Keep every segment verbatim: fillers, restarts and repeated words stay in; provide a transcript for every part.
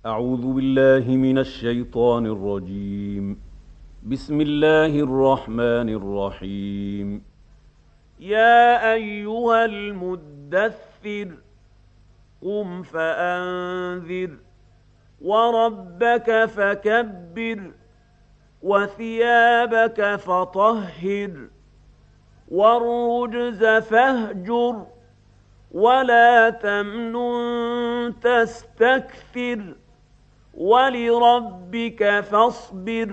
أعوذ بالله من الشيطان الرجيم. بسم الله الرحمن الرحيم. يا أيها المدثر قم فأنذر وربك فكبر وثيابك فطهر والرجز فاهجر ولا تمنن تستكثر ولربك فاصبر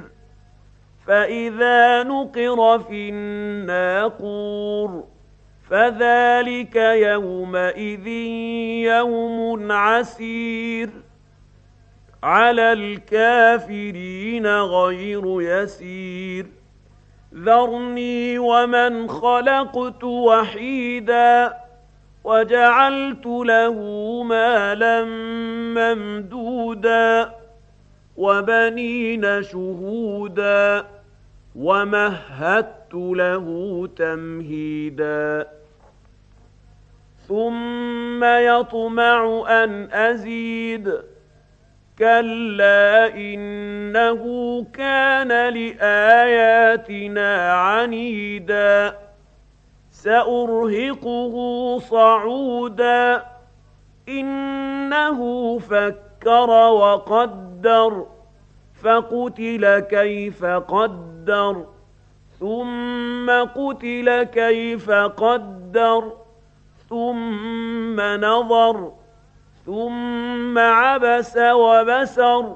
فإذا نقر في الناقور فذلك يومئذ يوم عسير على الكافرين غير يسير ذرني ومن خلقت وحيدا وجعلت له مالا ممدودا وبنين شهودا ومهدت له تمهيدا ثم يطمع أن أزيد كلا إنه كان لآياتنا عنيدا سأرهقه صعودا إنه فكر وقدر فقتل كيف قدر ثم قتل كيف قدر ثم نظر ثم عبس وبسر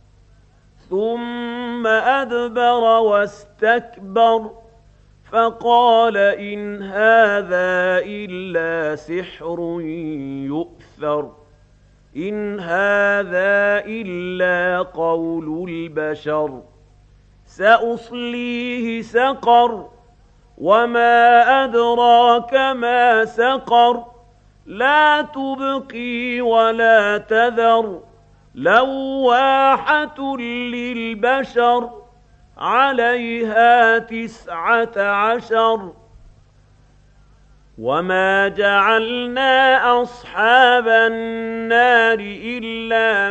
ثم أدبر واستكبر فقال إن هذا إلا سحر يؤثر إن هذا إلا قول البشر سأصليه سقر وما أدراك ما سقر لا تبقي ولا تذر لواحة للبشر عليها تسعة عشر وما جعلنا أصحاب النار إلا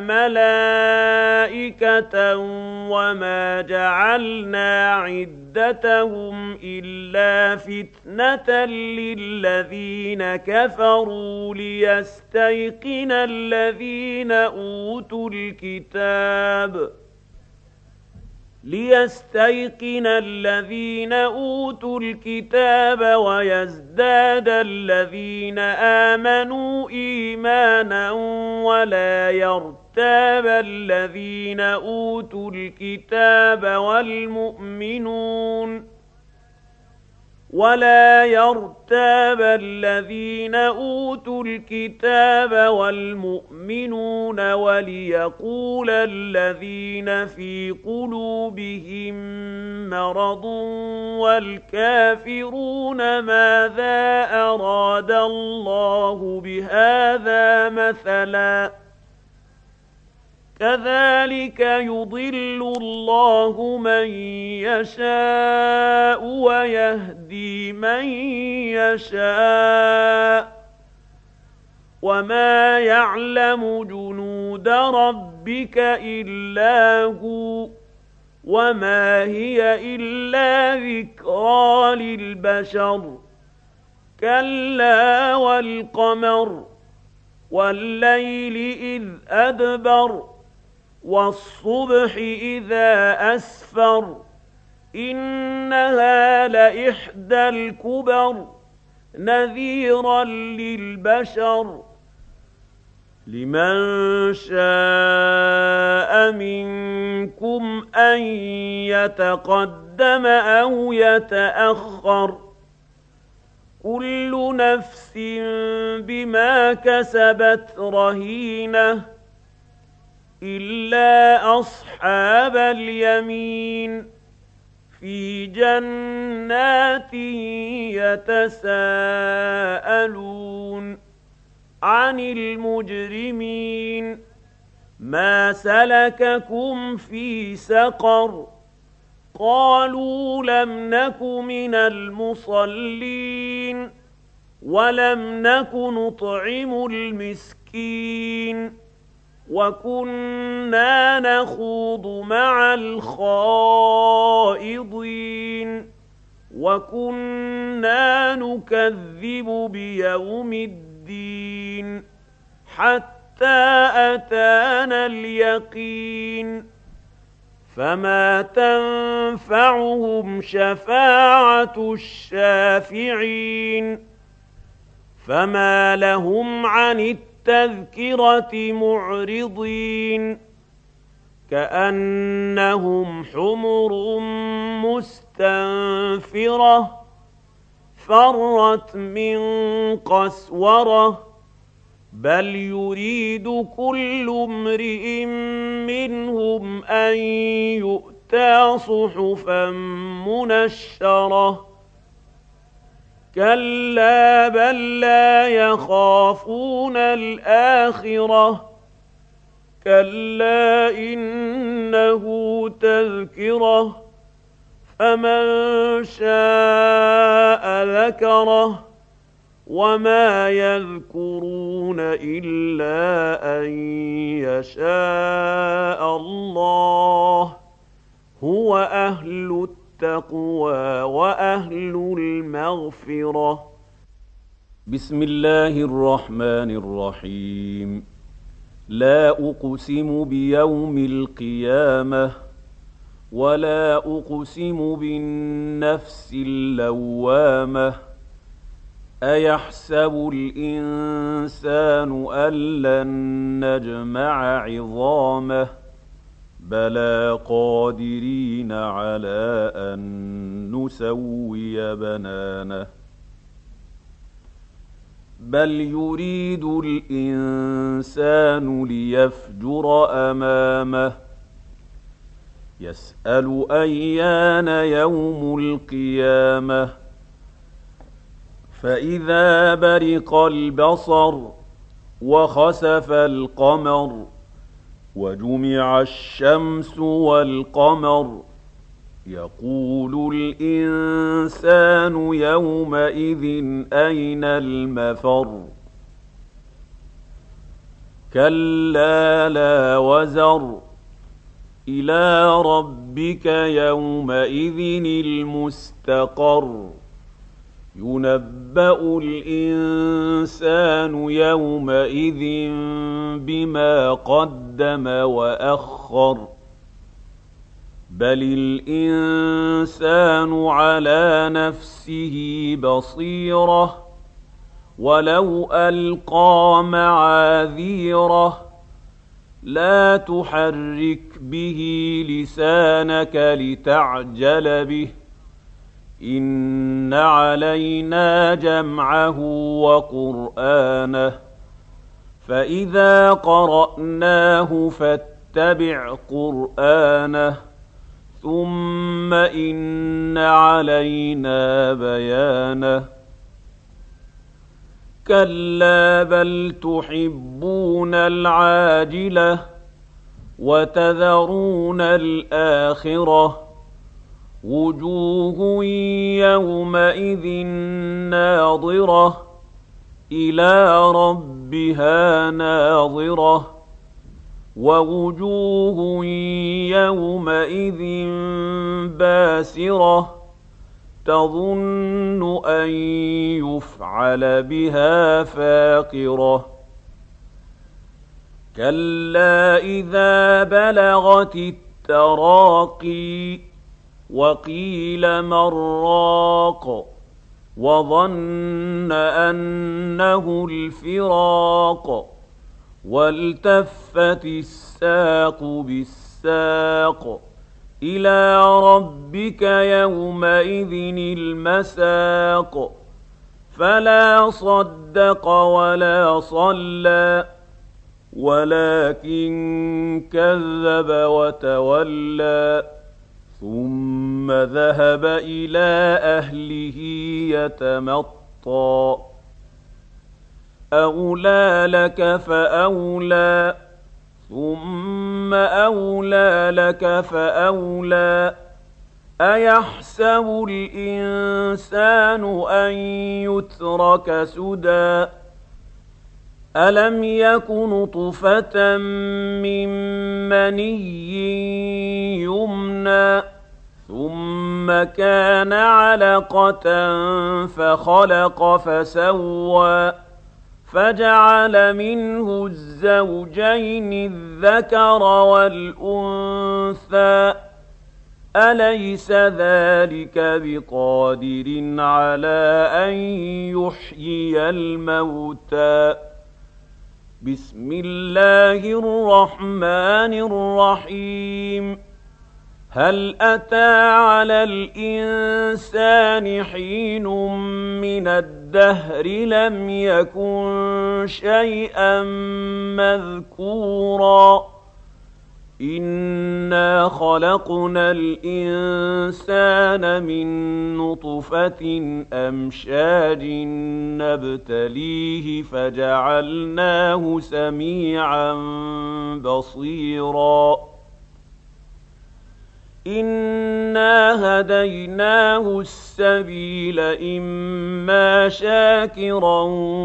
ملائكة وما جعلنا عدتهم إلا فتنة للذين كفروا ليستيقن الذين أوتوا الكتاب ليستيقن الذين أوتوا الكتاب ويزداد الذين آمنوا إيمانا ولا يرتاب الذين أوتوا الكتاب والمؤمنون ولا يرتاب الذين أوتوا الكتاب والمؤمنون وليقول الذين في قلوبهم مرض والكافرون ماذا أراد الله بهذا مثلا كذلك يضل الله من يشاء ويهدي من يشاء وما يعلم جنود ربك إلا هو وما هي إلا ذكرى للبشر كلا والقمر والليل إذ أدبر والصبح إذا أسفر إنها لإحدى الكبر نذيرا للبشر لمن شاء منكم أن يتقدم أو يتأخر كل نفس بما كسبت رهينة إلا أصحاب اليمين في جنات يتساءلون عن المجرمين ما سلككم في سقر قالوا لم نك من المصلين ولم نك نطعم المسكين وَكُنَّا نَخُوضُ مَعَ الْخَائِضِينَ وَكُنَّا نُكَذِّبُ بِيَوْمِ الدِّينِ حَتَّىٰ أَتَانَا الْيَقِينُ فَمَا تَنفَعُهُمْ شَفَاعَةُ الشَّافِعِينَ فَمَا لَهُمْ عَنِ التَّذْكِرَةِ مُعْرِضِينَ كَأَنَّهُمْ حُمُرٌ مُّسْتَنفِرَةٌ فَرَّتْ مِن قَسْوَرَةٍ بَلْ يُرِيدُ كُلُّ امْرِئٍ مِّنْهُمْ أَن يُؤْتَىٰ صُحُفًا مُّنَشَّرَةً كَلَّا بَل لَّا يَخَافُونَ الْآخِرَةَ كَلَّا إِنَّهُ تَذْكِرَةٌ فَمَن شَاءَ ذَكَرَهُ وَمَا يَذْكُرُونَ إِلَّا أَن يَشَاءَ اللَّهُ هُوَ أَهْلُ التَّقْوَىٰ وَأَهْلُ الْمَغْفِرَةِ. بسم الله الرحمن الرحيم. لا أقسم بيوم القيامة ولا أقسم بالنفس اللوامة أيحسب الإنسان أن لن نجمع عظامه بلى قادرين على أن نسوي بنانه بل يريد الإنسان ليفجر أمامه يسأل أيان يوم القيامة فإذا برق البصر وخسف القمر وجمع الشمس والقمر يقول الإنسان يومئذ أين المفر كلا لا وزر إلى ربك يومئذ المستقر ينبأ الإنسان يومئذ بما قدم وأخر بل الإنسان على نفسه بصيرة ولو ألقى معاذيره لا تحرك به لسانك لتعجل به إن علينا جمعه وقرآنه فإذا قرأناه فاتبع قرآنه ثم إن علينا بيانه كلا بل تحبون العاجلة وتذرون الآخرة وجوه يومئذ ناظرة إلى ربها ناظرة ووجوه يومئذ باسرة تظن أن يفعل بها فاقرة كلا إذا بلغت التراقي وقيل من راق وظن أنه الفراق والتفت الساق بالساق إلى ربك يومئذ المساق فلا صدق ولا صلى ولكن كذب وتولى ثم ذهب إلى أهله يتمطى أولى لك فأولى ثم أولى لك فأولى أيحسب الإنسان أن يترك سدى أَلَمْ يَكُ نُطْفَةً مِّن مَّنِيٍّ يُمْنَىٰ ثُمَّ كَانَ عَلَقَةً فَخَلَقَ فَسَوَّىٰ فَجَعَلَ مِنْهُ الزَّوْجَيْنِ الذَّكَرَ وَالْأُنثَىٰ ۚ أَلَيْسَ ذَٰلِكَ بِقَادِرٍ عَلَىٰ أَن يُحْيِيَ الْمَوْتَىٰ. بسم الله الرحمن الرحيم. هل أتى على الإنسان حين من الدهر لم يكن شيئا مذكورا إنا خلقنا الإنسان من نطفة أمشاج نبتليه فجعلناه سميعا بصيرا إنا هديناه السبيل إما شاكرا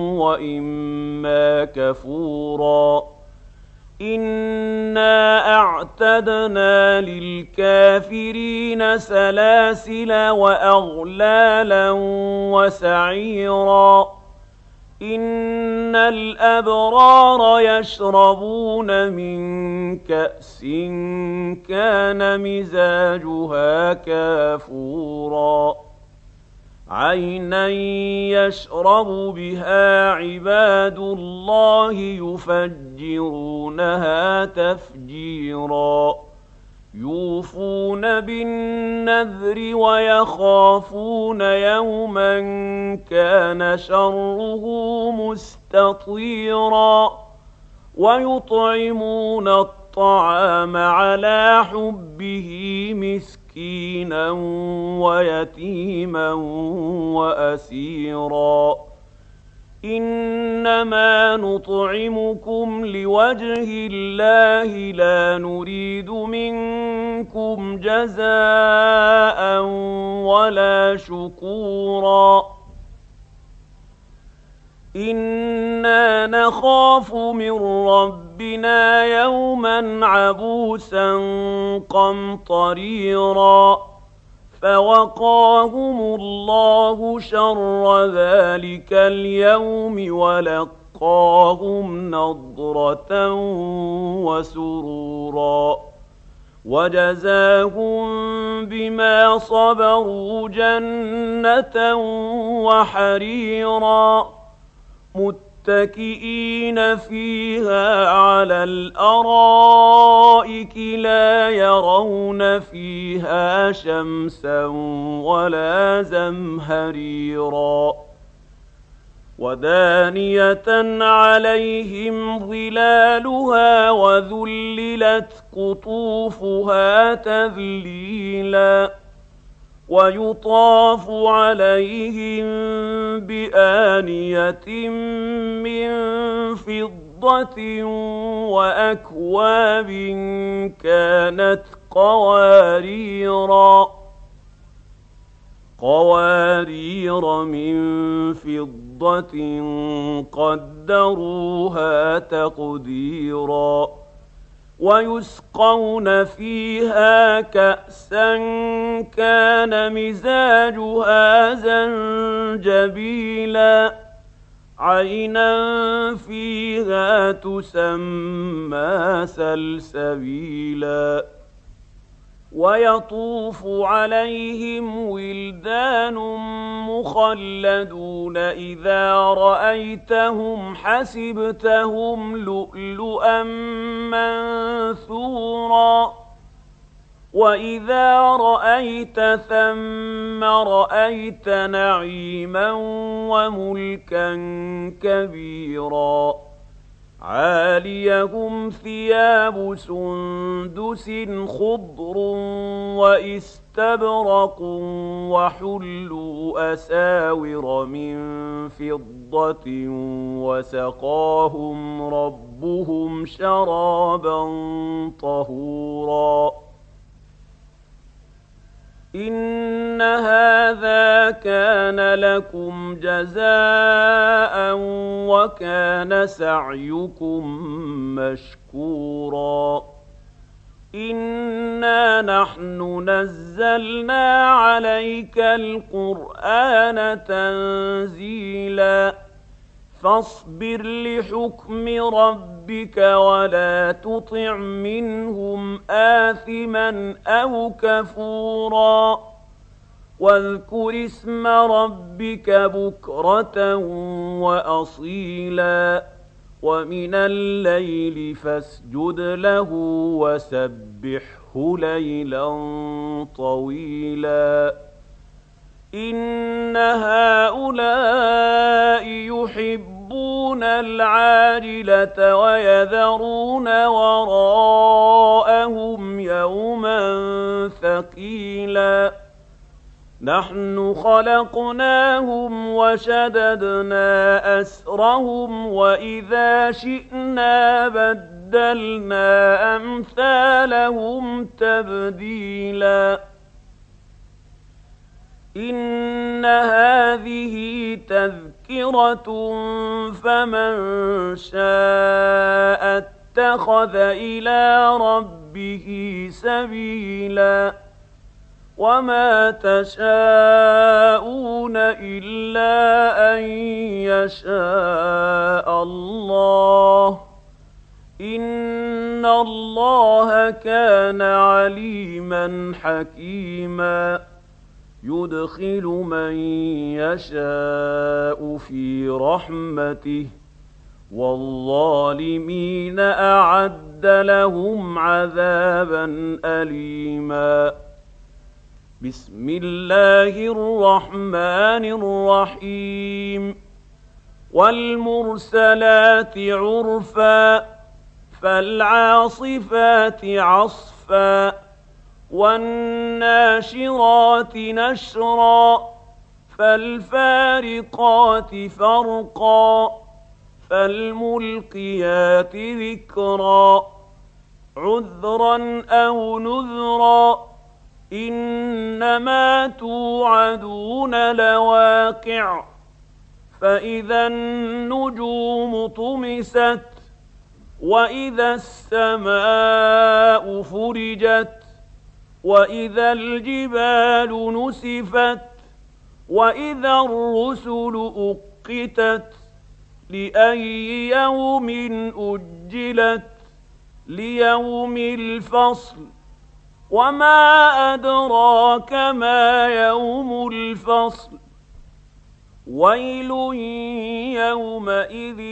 وإما كفورا إنا أعتدنا للكافرين سلاسل وأغلالا وسعيرا إن الأبرار يشربون من كأس كان مزاجها كافورا عينا يشرب بها عباد الله يفجرونها تفجيرا يوفون بالنذر ويخافون يوما كان شره مستطيرا ويطعمون الطعام على حبه مسكينا ويتيما وأسيرا إنما نطعمكم لوجه الله لا نريد منكم جزاء ولا شكورا إنا نخاف من ربنا يوما عبوسا قمطريرا فوقاهم الله شر ذلك اليوم ولقاهم نضرة وسرورا وجزاهم بما صبروا جنة وحريرا متكئين فيها على الأرائك لا يرون فيها شمسا ولا زمهريرا ودانية عليهم ظلالها وذللت قطوفها تذليلا ويطاف عليهم بآنية من فضة وأكواب كانت قواريرا قوارير من فضة قدروها تقديرا ويسقون فيها كأسا كان مزاجها زنجبيلا عينا فيها تسمى سلسبيلا ويطوف عليهم ولدان مخلدون إذا رأيتهم حسبتهم لؤلؤا منثورا وإذا رأيت ثم رأيت نعيما وملكا كبيرا عاليهم ثياب سندس خضر واستبرق وحلوا أساور من فضة وسقاهم ربهم شرابا طهورا إن هذا كان لكم جزاء وكان سعيكم مشكورا إنا نحن نزلنا عليك القرآن تنزيلا فاصبر لحكم ربك ولا تطع منهم آثما أو كفورا واذكر اسم ربك بكرة وأصيلا ومن الليل فاسجد له وسبحه ليلا طويلا إن هؤلاء يحبون العاجلة ويذرون وراءهم يوما ثقيلا نحن خلقناهم وشددنا أسرهم وإذا شئنا بدلنا أمثالهم تبديلا إن هذه تذكرة فمن شاء اتخذ إلى ربه سبيلا وما تشاءون إلا أن يشاء الله إن الله كان عليما حكيما يدخل من يشاء في رحمته والظالمين أعد لهم عذابا أليما بسم الله الرحمن الرحيم والمرسلات عرفا فالعاصفات عصفا والناشرات نشرا فالفارقات فرقا فالملقيات ذكرا عذرا أو نذرا إنما توعدون لواقع فإذا النجوم طمست وإذا السماء فرجت وإذا الجبال نسفت وإذا الرسل أقتت لأي يوم أجلت ليوم الفصل وما أدراك ما يوم الفصل ويل يومئذ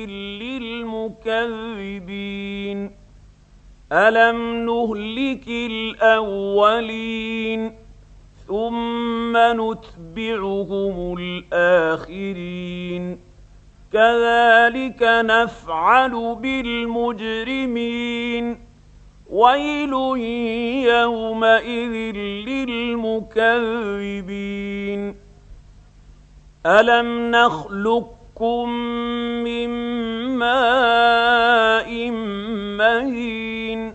للمكذبين ألم نهلك الأولين ثم نتبعهم الآخرين كذلك نفعل بالمجرمين ويل يومئذ للمكذبين ألم نخلقكم من ماء مهين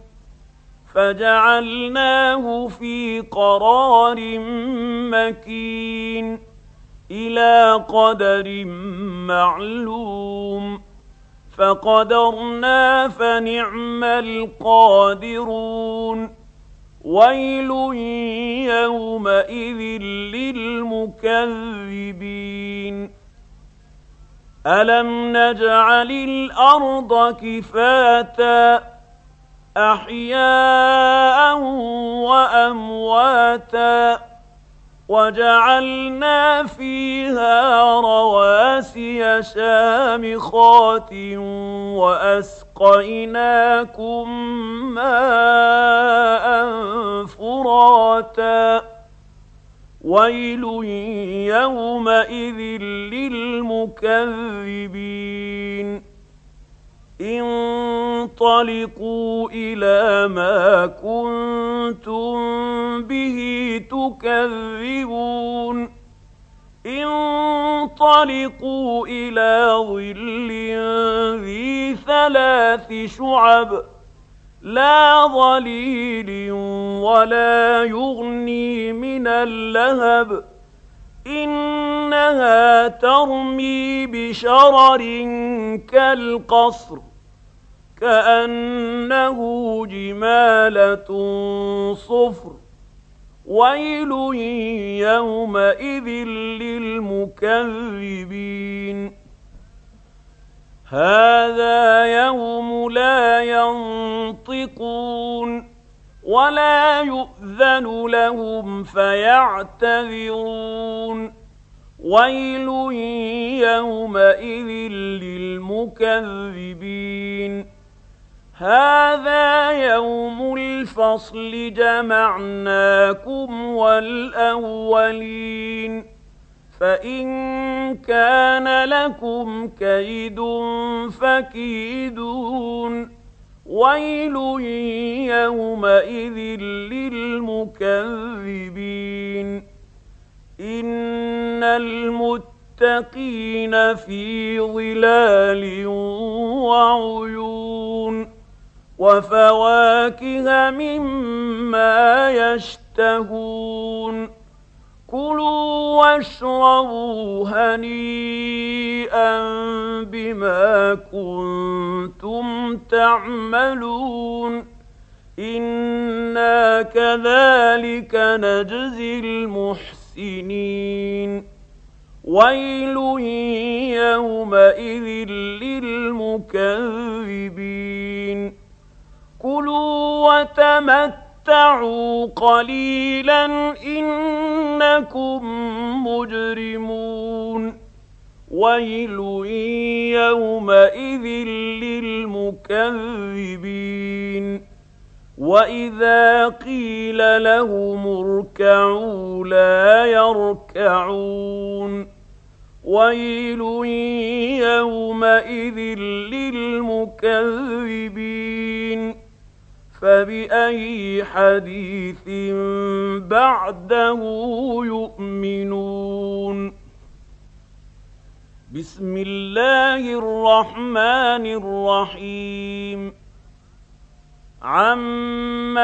فجعلناه في قرار مكين إلى قدر معلوم فقدرنا فنعم القادرون ويل يومئذ للمكذبين ألم نجعل الأرض كفاتا أحياء وأمواتا وجعلنا فيها رواسي شامخات وأسقيناكم ماء فراتا ويل يومئذ للمكذبين انطلقوا إلى ما كنتم به تكذبون انطلقوا إلى ظل ذي ثلاث شعب لا ظليل ولا يغني من اللهب إنها ترمي بشرر كالقصر كأنه جمالة صفر ويل يومئذ للمكذبين هذا يوم لا ينطقون ولا يؤذن لهم فيعتذرون ويل يومئذ للمكذبين هذا يوم الفصل جمعناكم والأولين فإن كان لكم كيد فكيدون ويل يومئذ للمكذبين إن المتقين في ظلال وعيون وفواكه مما يشتهون كلوا واشربوا هنيئا بما كنتم تعملون إنا كذلك نجزي المحسنين ويل يومئذ للمكذبين كلوا وتمتعوا قليلا إنكم مجرمون ويل يومئذ للمكذبين وإذا قيل لهم اركعوا لا يركعون ويل يومئذ للمكذبين فبأي حديث بعده يؤمنون بسم الله الرحمن الرحيم عم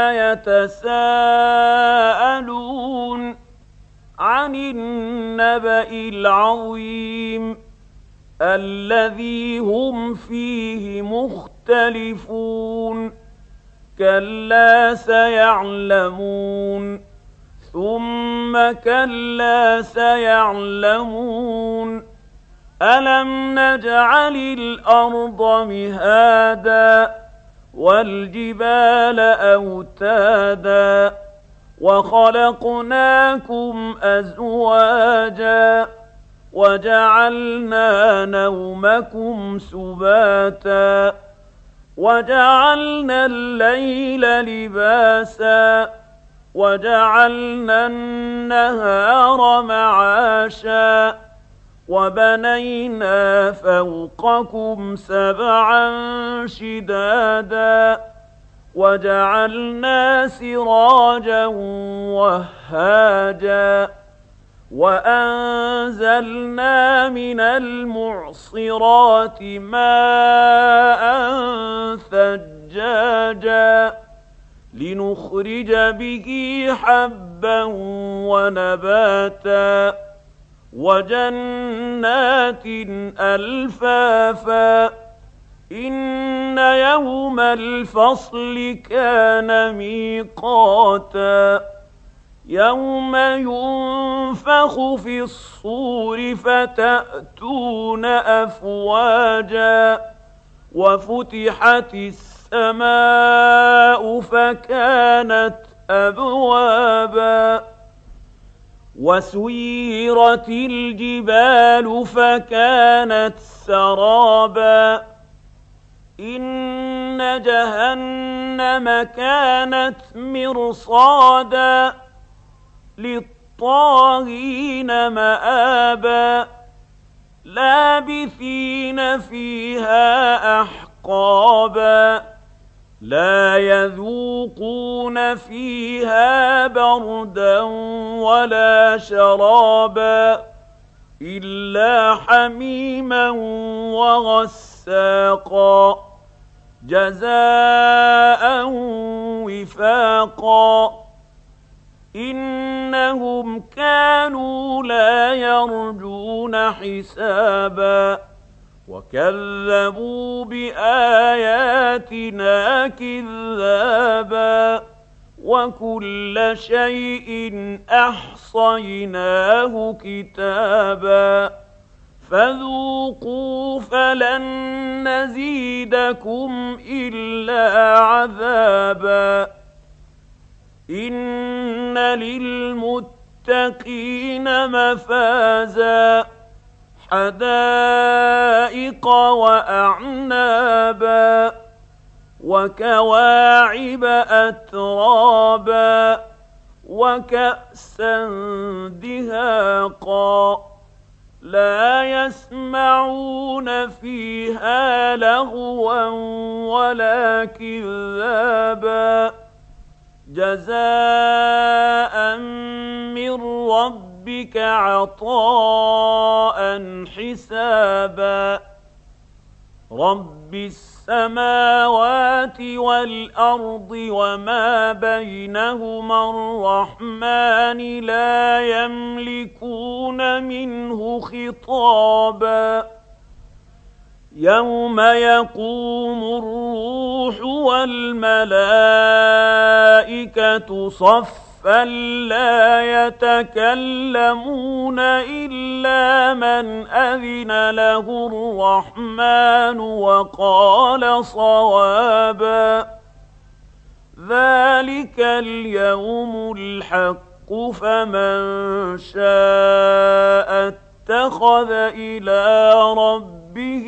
يتساءلون عن النبأ العظيم الذي هم فيه مختلفون كلا سيعلمون ثم كلا سيعلمون ألم نجعل الأرض مهادا والجبال أوتادا وخلقناكم أزواجا وجعلنا نومكم سباتا وجعلنا الليل لباسا وجعلنا النهار معاشا وبنينا فوقكم سبعا شدادا وجعلنا سراجا وهاجا وأنزلنا من المعصرات ماء ثجاجا لنخرج به حبا ونباتا وجنات ألفافا إن يوم الفصل كان ميقاتا يوم ينفخ في الصور فتأتون أفواجا وفتحت السماء فكانت أبوابا وسيرت الجبال فكانت سرابا إن جهنم كانت مرصادا للطاغين مآبا لابثين فيها أحقابا لا يذوقون فيها بردا ولا شرابا إلا حميما وغساقا جزاء يرجون حسابا وكذبوا بآياتنا كذابا وكل شيء أحصيناه كتابا فذوقوا فلن نزيدكم إلا عذابا إن للمتقين مفازا حدائق وأعنابا وكواعب أترابا وكأسا دهاقا لا يسمعون فيها لغوا ولا كذابا جزاء من ربك عطاء حسابا رب السماوات والأرض وما بينهما الرحمن لا يملكون منه خطابا يوم يقوم الروح والملائكة صفا لا يتكلمون إلا من أذن له الرحمن وقال صوابا ذلك اليوم الحق فمن شاء اتخذ إلى ربه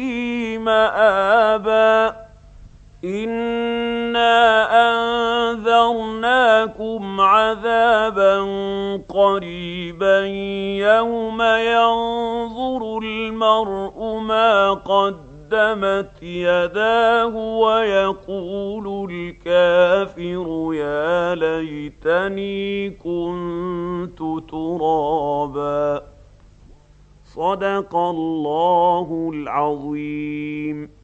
مآبا إنا أنذرناكم عذابا قريبا يوم ينظر المرء ما قدمت يداه ويقول الكافر يا ليتني كنت ترابا صدق الله العظيم.